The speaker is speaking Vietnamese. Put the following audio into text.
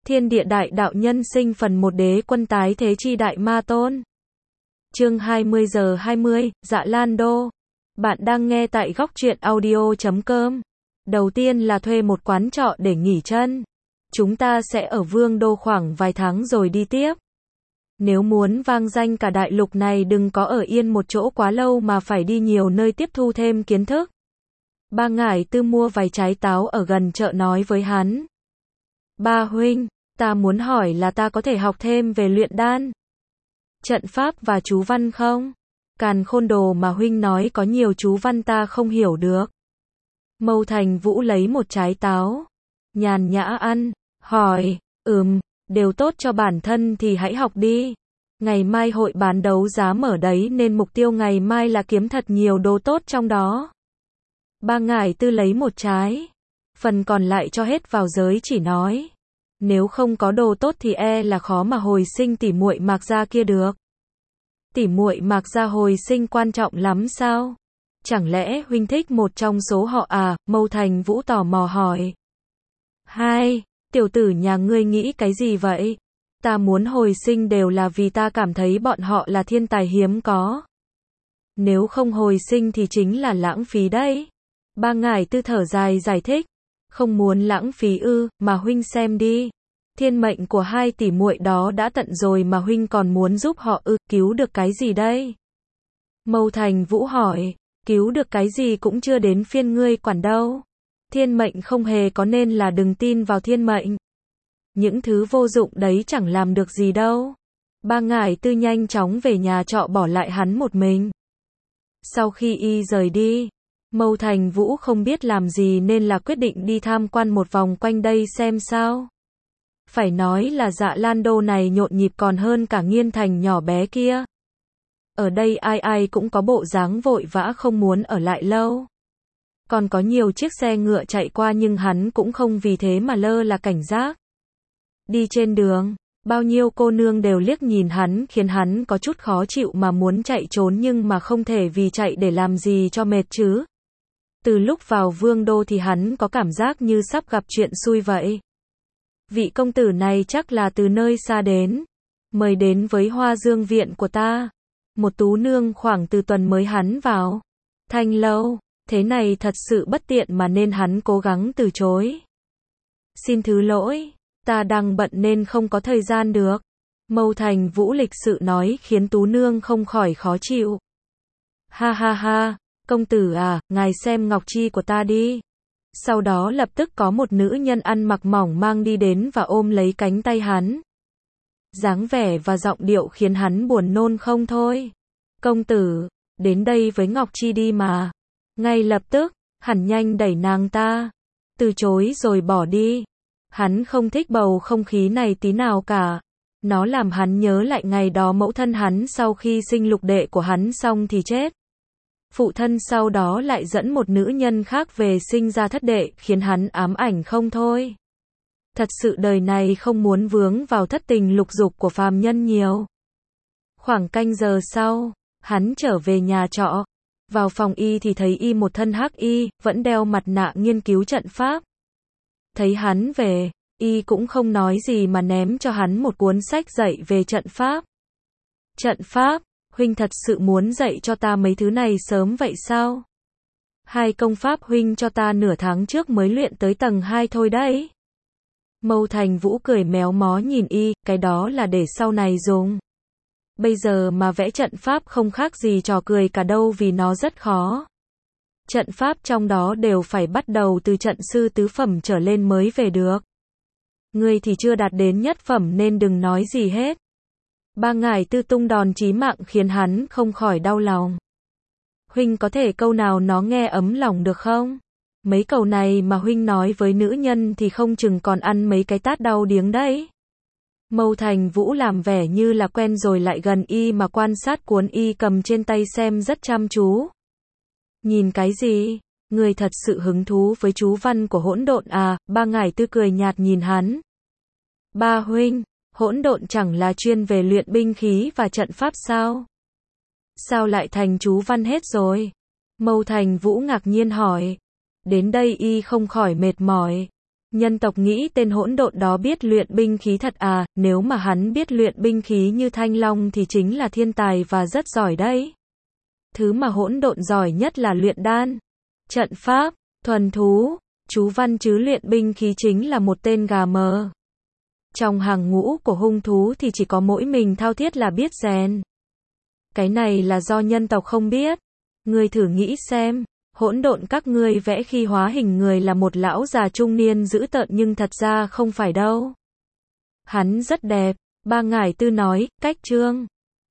Thiên địa đại đạo nhân sinh phần 1 đế quân tái thế chi đại ma tôn. Chương 20 giờ 20, Dạ Lan Đô. Bạn đang nghe tại góc truyện audio.com. Đầu tiên là thuê một quán trọ để nghỉ chân. Chúng ta sẽ ở Vương Đô khoảng vài tháng rồi đi tiếp. Nếu muốn vang danh cả đại lục này đừng có ở yên một chỗ quá lâu mà phải đi nhiều nơi tiếp thu thêm kiến thức. Ba Ngải Tư mua vài trái táo ở gần chợ nói với hắn. Ba huynh, ta muốn hỏi là ta có thể học thêm về luyện đan, trận pháp và chú văn không? Càn Khôn Đồ mà huynh nói có nhiều chú văn ta không hiểu được. Mâu Thành Vũ lấy một trái táo, nhàn nhã ăn, hỏi, đều tốt cho bản thân thì hãy học đi. Ngày mai hội bán đấu giá mở đấy nên mục tiêu ngày mai là kiếm thật nhiều đồ tốt trong đó. Ba Ngải Tư lấy một trái, phần còn lại cho hết vào giới chỉ nói. Nếu không có đồ tốt thì là khó mà hồi sinh tỉ muội Mạc Gia kia được. Tỉ muội Mạc Gia hồi sinh quan trọng lắm sao? Chẳng lẽ huynh thích một trong số họ à? Mâu Thành Vũ tò mò hỏi. Hai, tiểu tử nhà ngươi nghĩ cái gì vậy? Ta muốn hồi sinh đều là vì ta cảm thấy bọn họ là thiên tài hiếm có. Nếu không hồi sinh thì chính là lãng phí đấy. Ba Ngải Tư thở dài giải thích. Không muốn lãng phí mà huynh xem đi. Thiên mệnh của hai tỷ muội đó đã tận rồi mà huynh còn muốn giúp họ cứu được cái gì đây? Mâu Thành Vũ hỏi, cứu được cái gì cũng chưa đến phiên ngươi quản đâu. Thiên mệnh không hề có nên là đừng tin vào thiên mệnh. Những thứ vô dụng đấy chẳng làm được gì đâu. Ba Ngải Tư nhanh chóng về nhà trọ bỏ lại hắn một mình. Sau khi y rời đi, Mâu Thành Vũ không biết làm gì nên là quyết định đi tham quan một vòng quanh đây xem sao. Phải nói là Dạ Lan Đô này nhộn nhịp còn hơn cả Nghiên Thành nhỏ bé kia. Ở đây ai ai cũng có bộ dáng vội vã không muốn ở lại lâu. Còn có nhiều chiếc xe ngựa chạy qua nhưng hắn cũng không vì thế mà lơ là cảnh giác. Đi trên đường, bao nhiêu cô nương đều liếc nhìn hắn khiến hắn có chút khó chịu mà muốn chạy trốn nhưng mà không thể vì chạy để làm gì cho mệt chứ. Từ lúc vào Vương Đô thì hắn có cảm giác như sắp gặp chuyện xui vậy. Vị công tử này chắc là từ nơi xa đến. Mời đến với Hoa Dương viện của ta. Một tú nương khoảng từ tuần mới hắn vào. Thanh lâu, thế này thật sự bất tiện mà nên hắn cố gắng từ chối. Xin thứ lỗi, ta đang bận nên không có thời gian được. Mâu Thành Vũ lịch sự nói khiến tú nương không khỏi khó chịu. Ha ha ha, công tử à, ngài xem ngọc chi của ta đi. Sau đó lập tức có một nữ nhân ăn mặc mỏng mang đi đến và ôm lấy cánh tay hắn. Dáng vẻ và giọng điệu khiến hắn buồn nôn không thôi. Công tử, đến đây với ngọc chi đi mà. Ngay lập tức, hắn nhanh đẩy nàng ta. Từ chối rồi bỏ đi. Hắn không thích bầu không khí này tí nào cả. Nó làm hắn nhớ lại ngày đó mẫu thân hắn sau khi sinh lục đệ của hắn xong thì chết. Phụ thân sau đó lại dẫn một nữ nhân khác về sinh ra thất đệ khiến hắn ám ảnh không thôi. Thật sự đời này không muốn vướng vào thất tình lục dục của phàm nhân nhiều. Khoảng canh giờ sau, hắn trở về nhà trọ. Vào phòng y thì thấy y một thân hắc y, vẫn đeo mặt nạ nghiên cứu trận pháp. Thấy hắn về, y cũng không nói gì mà ném cho hắn một cuốn sách dạy về trận pháp. Trận pháp? Huynh thật sự muốn dạy cho ta mấy thứ này sớm vậy sao? Hai công pháp huynh cho ta nửa tháng trước mới luyện tới tầng 2 thôi đấy. Mâu Thành Vũ cười méo mó nhìn y, cái đó là để sau này dùng. Bây giờ mà vẽ trận pháp không khác gì trò cười cả đâu vì nó rất khó. Trận pháp trong đó đều phải bắt đầu từ trận sư tứ phẩm trở lên mới về được. Ngươi thì chưa đạt đến nhất phẩm nên đừng nói gì hết. Ba Ngải Tư tung đòn chí mạng khiến hắn không khỏi đau lòng. Huynh có thể câu nào nó nghe ấm lòng được không? Mấy câu này mà huynh nói với nữ nhân thì không chừng còn ăn mấy cái tát đau điếng đấy. Mâu Thành Vũ làm vẻ như là quen rồi lại gần y mà quan sát cuốn y cầm trên tay xem rất chăm chú. Nhìn cái gì? Người thật sự hứng thú với chú văn của hỗn độn à? Ba Ngải Tư cười nhạt nhìn hắn. Ba huynh, hỗn độn chẳng là chuyên về luyện binh khí và trận pháp sao? Sao lại thành chú văn hết rồi? Mâu Thành Vũ ngạc nhiên hỏi. Đến đây y không khỏi mệt mỏi. Nhân tộc nghĩ tên hỗn độn đó biết luyện binh khí thật à, nếu mà hắn biết luyện binh khí như Thanh Long thì chính là thiên tài và rất giỏi đấy. Thứ mà hỗn độn giỏi nhất là luyện đan, trận pháp, thuần thú, chú văn chứ luyện binh khí chính là một tên gà mờ. Trong hàng ngũ của hung thú thì chỉ có mỗi mình Thao Thiết là biết rèn. Cái này là do nhân tộc không biết. Ngươi thử nghĩ xem, hỗn độn các ngươi vẽ khi hóa hình người là một lão già trung niên dữ tợn nhưng thật ra không phải đâu. Hắn rất đẹp, Ba Ngải Tư nói, cách chương.